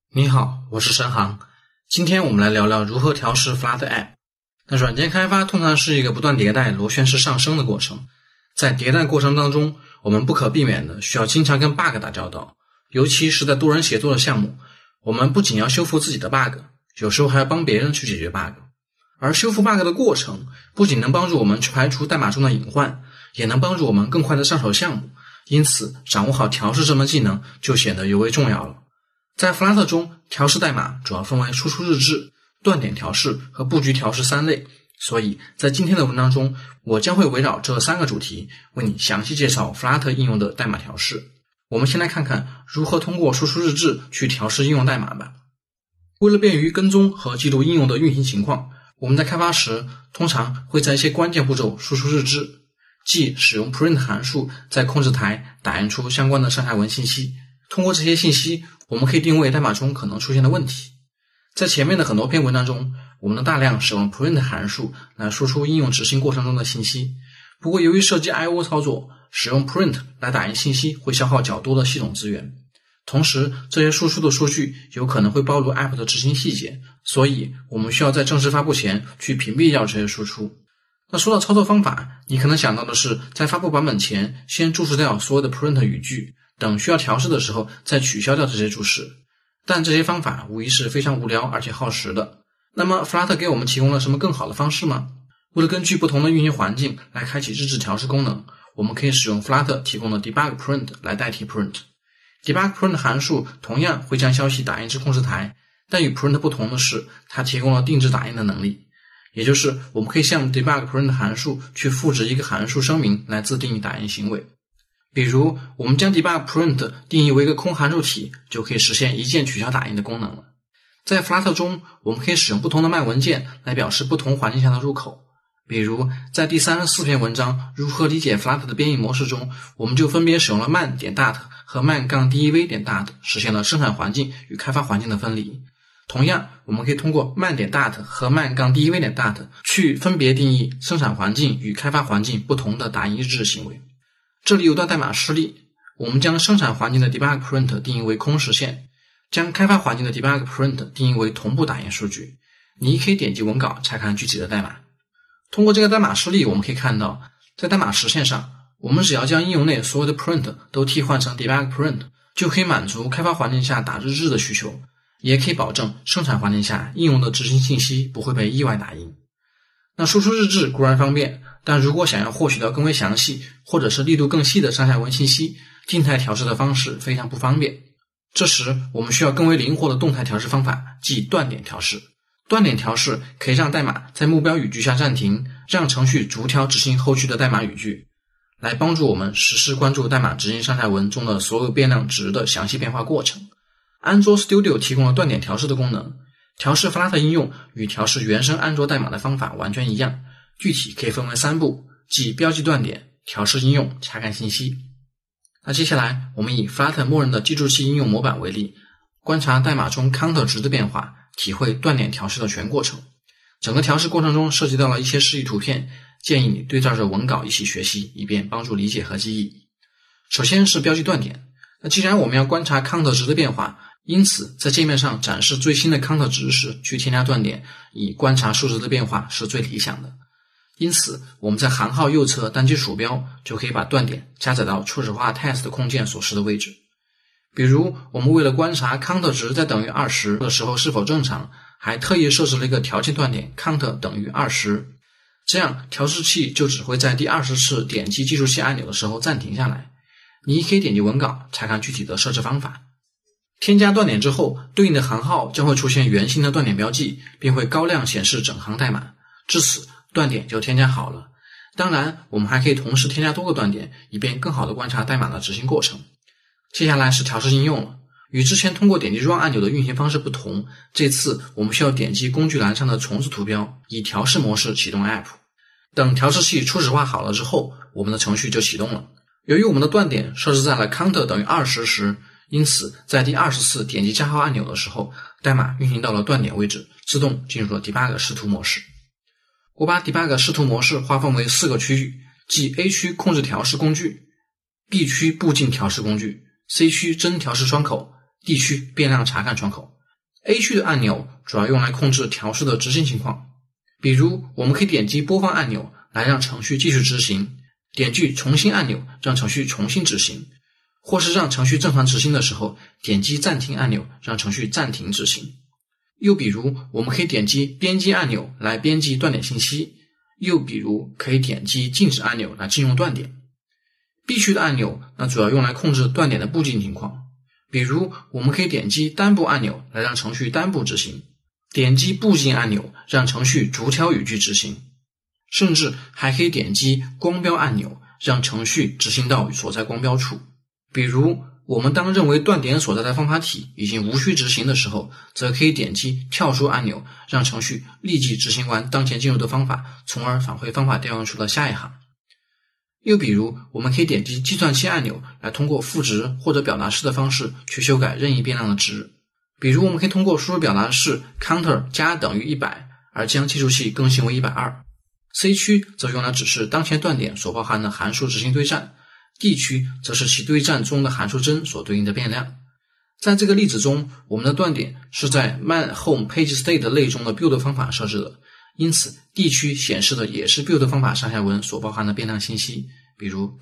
你好，我是申航。今天我们来聊聊如何调试 Flutter App。那软件开发通常是一个不断迭代、螺旋式上升的过程。在迭代过程当中，我们不可避免的需要经常跟 bug 打交道，尤其是在多人协作的项目，我们不仅要修复自己的 bug， 有时候还要帮别人去解决 bug。而修复 bug 的过程不仅能帮助我们去排除代码中的隐患，也能帮助我们更快的上手项目，因此掌握好调试这门技能就显得尤为重要了。在 Flutter 中，调试代码主要分为输出日志、断点调试和布局调试三类，所以在今天的文章中，我将会围绕这三个主题为你详细介绍 Flutter 应用的代码调试。我们先来看看如何通过输出日志去调试应用代码吧。为了便于跟踪和记录应用的运行情况，我们在开发时通常会在一些关键步骤输出日志，即使用 print 函数在控制台打印出相关的上下文信息。通过这些信息，我们可以定位代码中可能出现的问题。在前面的很多篇文章中，我们大量使用 print 函数来输出应用执行过程中的信息。不过由于涉及 I/O 操作，使用 print 来打印信息会消耗较多的系统资源。同时，这些输出的数据有可能会暴露 App 的执行细节，所以我们需要在正式发布前去屏蔽掉这些输出。那说到操作方法，你可能想到的是在发布版本前先注释掉所有的 print 语句，等需要调试的时候再取消掉这些注释，但这些方法无疑是非常无聊而且耗时的。那么 Flutter 给我们提供了什么更好的方式吗？为了根据不同的运行环境来开启日志调试功能，我们可以使用 Flutter 提供的 debug print 来代替 print。debug print 函数同样会将消息打印至控制台，但与 print 不同的是，它提供了定制打印的能力，也就是我们可以向 debug print 函数去复制一个函数声明来自定义打印行为。比如我们将 debug print 定义为一个空函数体，就可以实现一键取消打印的功能了。在 Flutter 中，我们可以使用不同的慢文件来表示不同环境下的入口。比如在第34篇文章如何理解 Flutter 的编译模式中，我们就分别使用了man.dart 和man-dev.dart 实现了生产环境与开发环境的分离。同样，我们可以通过 man.dart 和 man-dev.dart 去分别定义生产环境与开发环境不同的打印日志行为。这里有段代码示例，我们将生产环境的 debug print 定义为空实现，将开发环境的 debug print 定义为同步打印数据。你可以点击文稿查看具体的代码。通过这个代码示例，我们可以看到，在代码实现上，我们只要将应用内所有的 print 都替换成 debug print， 就可以满足开发环境下打日志的需求，也可以保证生产环境下应用的执行信息不会被意外打印。那输出日志固然方便，但如果想要获取到更为详细或者是力度更细的上下文信息，静态调试的方式非常不方便。这时我们需要更为灵活的动态调试方法，即断点调试。断点调试可以让代码在目标语句下暂停，让程序逐条执行后续的代码语句，来帮助我们实时关注代码执行上下文中的所有变量值的详细变化过程。安卓 Studio 提供了断点调试的功能，调试 Flutter 应用与调试原生安卓代码的方法完全一样，具体可以分为3步，即标记断点、调试应用、查看信息。那接下来我们以 Flutter 默认的记住器应用模板为例，观察代码中 counter 值的变化，体会断点调试的全过程。整个调试过程中涉及到了一些示意图片，建议你对照着文稿一起学习，以便帮助理解和记忆。首先是标记断点。那既然我们要观察 counter 值的变化，因此在界面上展示最新的 counter 值时去添加断点，以观察数值的变化是最理想的。因此我们在行号右侧单击鼠标就可以把断点加载到初始化 test 空间所示的位置。比如我们为了观察 counter 值在等于20的时候是否正常，还特意设置了一个条件断点 counter 等于20，这样调试器就只会在第20次点击计数器按钮的时候暂停下来。你可以点击文稿查看具体的设置方法。添加断点之后，对应的行号将会出现圆形的断点标记，并会高亮显示整行代码，至此断点就添加好了。当然我们还可以同时添加多个断点，以便更好地观察代码的执行过程。接下来是调试应用了。与之前通过点击 Run 按钮的运行方式不同，这次我们需要点击工具栏上的虫子图标，以调试模式启动 App。 等调试器初始化好了之后，我们的程序就启动了。由于我们的断点设置在了 counter 等于20时，因此在第20次点击加号按钮的时候，代码运行到了断点位置，自动进入了 debug 视图模式。我把 debug 视图模式划分为4个区域，即 A 区控制调试工具， B 区步进调试工具， C 区真调试窗口，D 区变量查看窗口。 A 区的按钮主要用来控制调试的执行情况，比如我们可以点击播放按钮来让程序继续执行，点击重新按钮让程序重新执行，或是让程序正常执行的时候点击暂停按钮让程序暂停执行。又比如我们可以点击编辑按钮来编辑断点信息，又比如可以点击静止按钮来禁用断点。B 区的按钮主要用来控制断点的步进情况，比如我们可以点击单步按钮来让程序单步执行，点击步进按钮让程序逐条语句执行，甚至还可以点击光标按钮让程序执行到所在光标处。比如我们当认为断点所在的方法体已经无需执行的时候，则可以点击跳出按钮让程序立即执行完当前进入的方法，从而返回方法调用处的下一行。又比如我们可以点击计算器按钮来通过赋值或者表达式的方式去修改任意变量的值，比如我们可以通过输入表达式 counter 加等于100而将计数器更新为120。 C 区则用来指示当前断点所包含的函数执行对战， D 区则是其对战中的函数帧所对应的变量。在这个例子中，我们的断点是在 man home page state 类中的 build 方法设置的，因此 D 区显示的也是 build 方法上下文所包含的变量信息，比如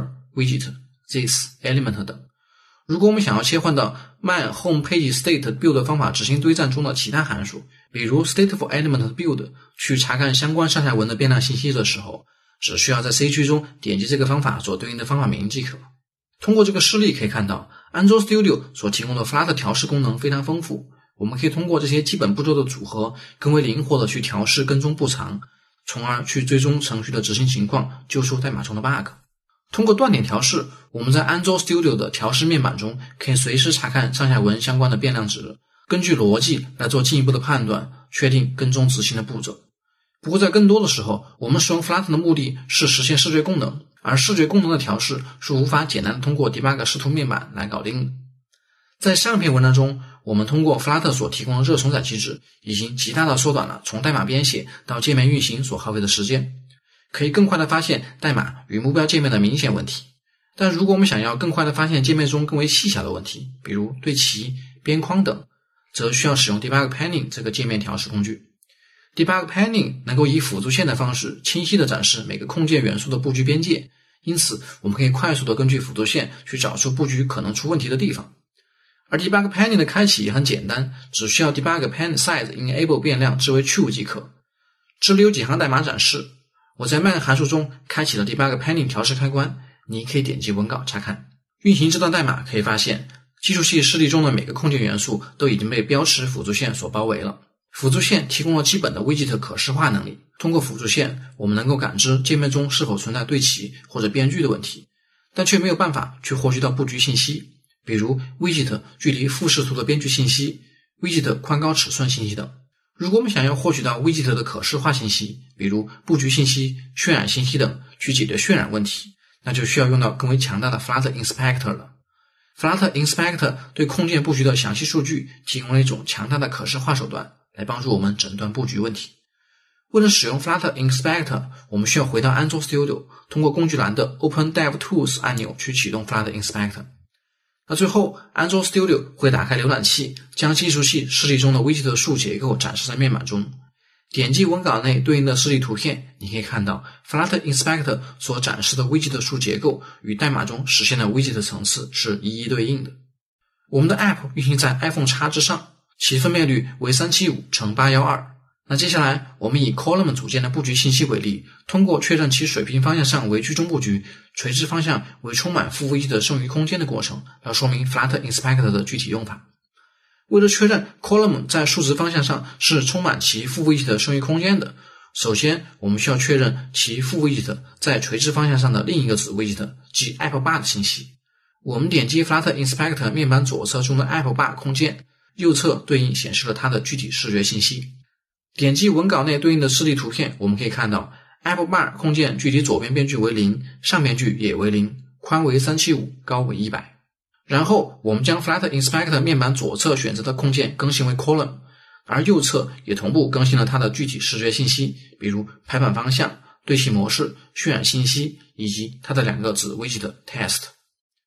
counter、widget、this、element 等。如果我们想要切换到 man home page state build 方法执行对战中的其他函数，比如 stateful element build 去查看相关上下文的变量信息的时候，只需要在 C 区中点击这个方法所对应的方法名即可。通过这个示例可以看到， Android Studio 所提供的 Flutter 调试功能非常丰富，我们可以通过这些基本步骤的组合，更为灵活的去调试跟踪步藏，从而去追踪程序的执行情况，揪出代码中的 bug。 通过断点调试，我们在 Android Studio 的调试面板中可以随时查看上下文相关的变量值，根据逻辑来做进一步的判断，确定跟踪执行的步骤。不过在更多的时候，我们使用 Flutter 的目的是实现视觉功能，而视觉功能的调试是无法简单的通过 debug 视图面板来搞定的。在上篇文章中，我们通过 Flutter 所提供的热重载机制，已经极大的缩短了从代码编写到界面运行所耗费的时间，可以更快的发现代码与目标界面的明显问题。但如果我们想要更快的发现界面中更为细小的问题，比如对齐、边框等，则需要使用 debug panning 这个界面调试工具。Debug panning 能够以辅助线的方式清晰地展示每个控件元素的布局边界，因此我们可以快速地根据辅助线去找出布局可能出问题的地方。而 Debug panning 的开启也很简单，只需要 Debug pan size enable 变量置为 true 即可。这里有几行代码展示，我在 man 函数中开启了 Debug panning 调试开关，你可以点击文稿查看。运行这段代码可以发现，计数器示例中的每个控件元素都已经被标识辅助线所包围了。辅助线提供了基本的 widget 可视化能力，通过辅助线我们能够感知界面中是否存在对齐或者变距的问题，但却没有办法去获取到布局信息，比如 widget 距离副视图的边距信息、widget 宽高尺寸信息等。如果我们想要获取到 widget 的可视化信息，比如布局信息、渲染信息等，去解决渲染问题，那就需要用到更为强大的 Flutter Inspector 了。Flutter Inspector 对控件布局的详细数据提供了一种强大的可视化手段，来帮助我们诊断布局问题。为了使用 Flutter Inspector， 我们需要回到 Android Studio， 通过工具栏的 Open DevTools 按钮去启动 Flutter Inspector。那最后 Android Studio 会打开浏览器，将计数器示例中的 widget 的树结构展示在面板中。点击文稿内对应的示例图片，你可以看到 Flutter Inspector 所展示的 widget 的树结构与代码中实现的 widget 层次是一一对应的。我们的 App 运行在 iPhone X 之上，其分辨率为375×812。那接下来我们以 column 组件的布局信息为例，通过确认其水平方向上为居中布局，垂直方向为充满副 widget 的剩余空间的过程，来说明 Flutter Inspector 的具体用法。为了确认 column 在数值方向上是充满其副 widget 的剩余空间的，首先我们需要确认其副 widget 在垂直方向上的另一个子 widget， 即 Apple Bar 的信息。我们点击 Flutter Inspector 面板左侧中的 Apple Bar 空间，右侧对应显示了它的具体视觉信息。点击文稿内对应的示例图片，我们可以看到 Apple Bar 空间距离左边边距为0，上边距也为0，宽为375，高为100。然后我们将 Flutter Inspector 面板左侧选择的空间更新为 column， 而右侧也同步更新了它的具体视觉信息，比如排版方向、对齐模式、渲染信息以及它的两个子 widget test。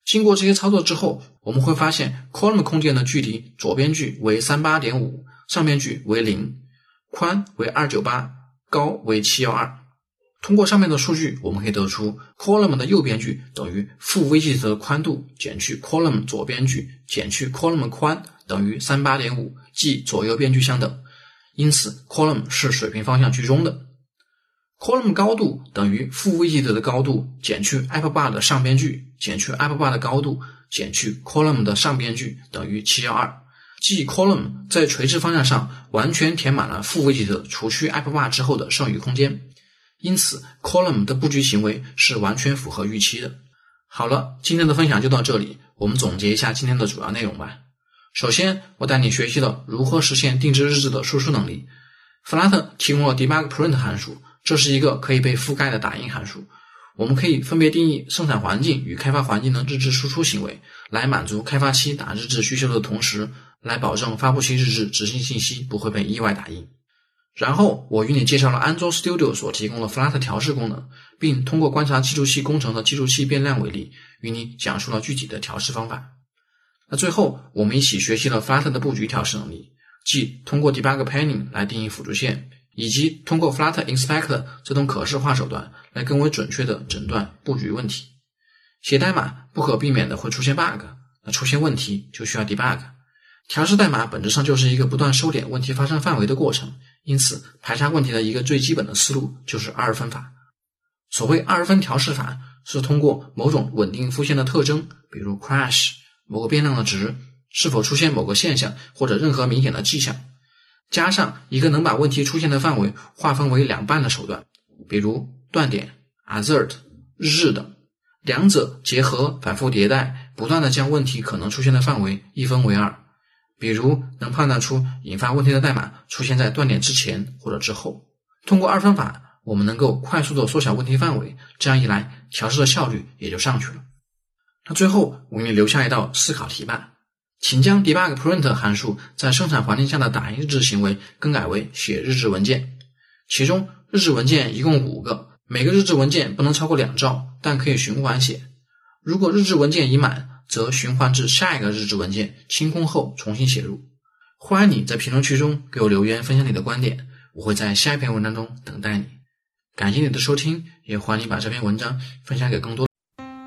经过这些操作之后，我们会发现 column 空间的距离左边距为 38.5， 上边距为0，宽为298，高为712。通过上面的数据，我们可以得出 column 的右边距等于负微积则的宽度减去 column 左边距减去 column 宽等于 38.5， 即左右边距相等，因此 column 是水平方向居中的。column 高度等于负微积则的高度减去 upper bar 的上边距减去 upper bar 的高度减去 column 的上边距等于712，即 column 在垂直方向上完全填满了负微积则除去 upper bar 之后的剩余空间，因此 column 的布局行为是完全符合预期的。好了，今天的分享就到这里，我们总结一下今天的主要内容吧。首先，我带你学习了如何实现定制日志的输出能力。Flutter 提供了 debug print 函数，这是一个可以被覆盖的打印函数。我们可以分别定义生产环境与开发环境的日志输出行为，来满足开发期打日志需求的同时，来保证发布期日志执行信息不会被意外打印。然后我与你介绍了 Android Studio 所提供的 Flutter 调试功能，并通过观察记录器工程的记录器变量为例，与你讲述了具体的调试方法。那最后，我们一起学习了 Flutter 的布局调试能力，即通过 debug panning 来定义辅助线，以及通过 Flutter Inspector 这种可视化手段来更为准确地诊断布局问题。写代码不可避免的会出现 bug， 那出现问题就需要 debug。调试代码本质上就是一个不断收敛问题发生范围的过程，因此排查问题的一个最基本的思路就是二分法。所谓二分调试法，是通过某种稳定复现的特征，比如 crash 某个变量的值，是否出现某个现象或者任何明显的迹象，加上一个能把问题出现的范围划分为两半的手段，比如断点、assert、日志等，两者结合反复迭代，不断地将问题可能出现的范围一分为二。比如能判断出引发问题的代码出现在断点之前或者之后。通过二分法，我们能够快速地缩小问题范围，这样一来调试的效率也就上去了。那最后我给你留下一道思考题吧，请将 debug print 函数在生产环境下的打印日志行为更改为写日志文件，其中日志文件一共5个，每个日志文件不能超过2兆，但可以循环写。如果日志文件已满，则循环至下一个日志文件，清空后重新写入。欢迎你在评论区中给我留言分享你的观点，我会在下一篇文章中等待你。感谢你的收听，也欢迎你把这篇文章分享给更多。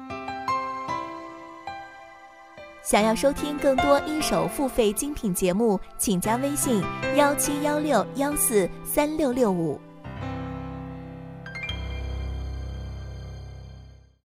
想要收听更多一手付费精品节目，请加微信1716143665。